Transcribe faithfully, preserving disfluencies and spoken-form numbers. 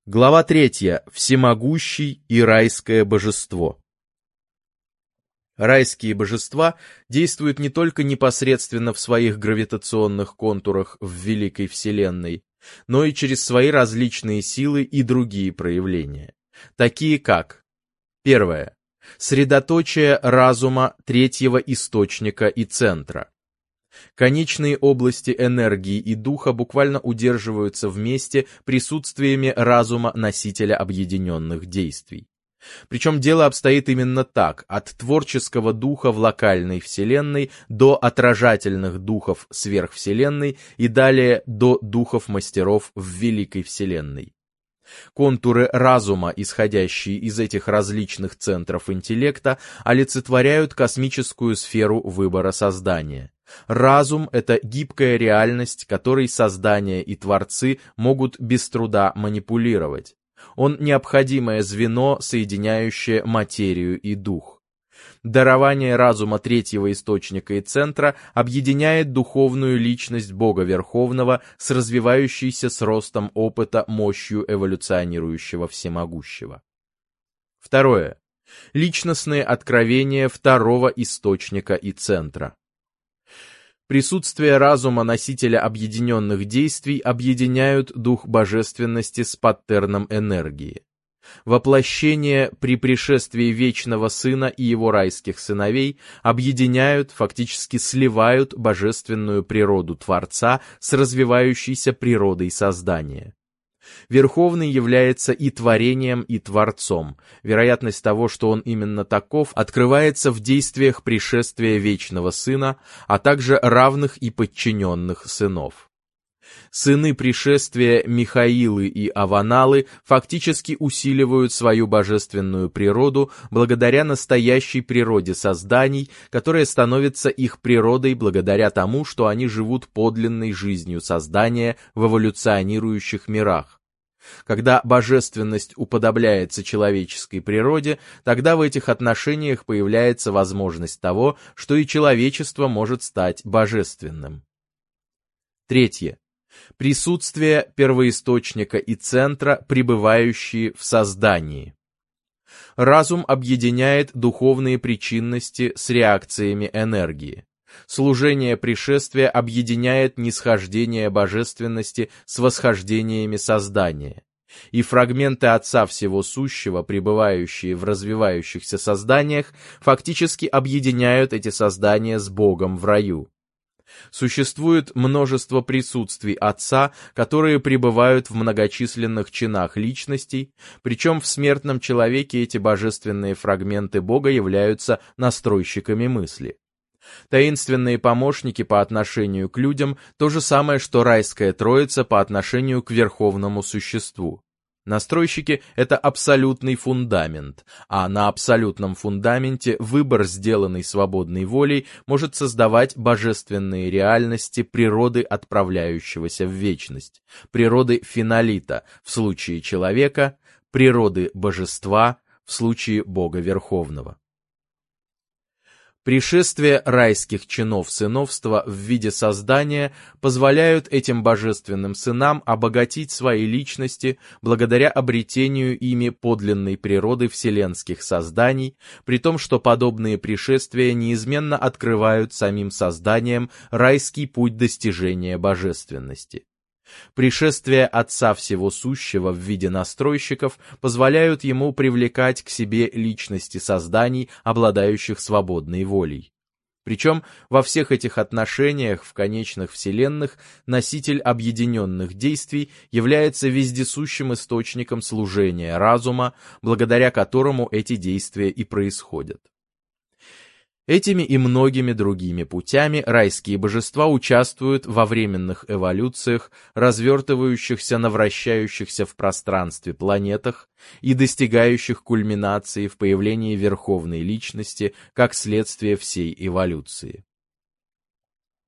Глава третья. Всемогущий и райское божество. Райские божества действуют не только непосредственно в своих гравитационных контурах в Великой Вселенной, но и через свои различные силы и другие проявления, такие как: первое. Средоточие разума третьего источника и центра. Конечные области энергии и духа буквально удерживаются вместе присутствиями разума носителя объединенных действий. Причем дело обстоит именно так: от творческого духа в локальной вселенной до отражательных духов сверхвселенной и далее до духов-мастеров в великой вселенной. Контуры разума, исходящие из этих различных центров интеллекта, олицетворяют космическую сферу выбора создания. Разум — это гибкая реальность, которой создание и творцы могут без труда манипулировать. Он необходимое звено, соединяющее материю и дух. Дарование разума третьего источника и центра объединяет духовную личность Бога Верховного с развивающейся с ростом опыта мощью эволюционирующего всемогущего. Второе. Личностные откровения второго источника и центра. Присутствие разума носителя объединенных действий объединяют дух божественности с паттерном энергии. Воплощение при пришествии Вечного Сына и его райских сыновей объединяют, фактически сливают божественную природу Творца с развивающейся природой создания. Верховный является и творением, и творцом. Вероятность того, что он именно таков, открывается в действиях пришествия Вечного Сына, а также равных и подчиненных сынов. Сыны пришествия Михаилы и Аваналы фактически усиливают свою божественную природу благодаря настоящей природе созданий, которая становится их природой благодаря тому, что они живут подлинной жизнью создания в эволюционирующих мирах. Когда божественность уподобляется человеческой природе, тогда в этих отношениях появляется возможность того, что и человечество может стать божественным. Третье. Присутствие первоисточника и центра, пребывающие в создании. Разум объединяет духовные причинности с реакциями энергии. Служение пришествия объединяет нисхождение божественности с восхождениями создания. И фрагменты Отца Всего Сущего, пребывающие в развивающихся созданиях, фактически объединяют эти создания с Богом в раю. Существует множество присутствий Отца, которые пребывают в многочисленных чинах личностей, причем в смертном человеке эти божественные фрагменты Бога являются настройщиками мысли. Таинственные помощники по отношению к людям — то же самое, что райская троица по отношению к верховному существу. Настройщики — это абсолютный фундамент, а на абсолютном фундаменте выбор, сделанный свободной волей, может создавать божественные реальности природы отправляющегося в вечность, природы финолита в случае человека, природы божества в случае Бога Верховного. Пришествие райских чинов сыновства в виде создания позволяют этим божественным сынам обогатить свои личности благодаря обретению ими подлинной природы вселенских созданий, при том, что подобные пришествия неизменно открывают самим созданием райский путь достижения божественности. Пришествие Отца Всего Сущего в виде настройщиков позволяют ему привлекать к себе личности созданий, обладающих свободной волей. Причем во всех этих отношениях в конечных вселенных носитель объединенных действий является вездесущим источником служения разума, благодаря которому эти действия и происходят. Этими и многими другими путями райские божества участвуют во временных эволюциях, развертывающихся на вращающихся в пространстве планетах и достигающих кульминации в появлении верховной личности как следствие всей эволюции.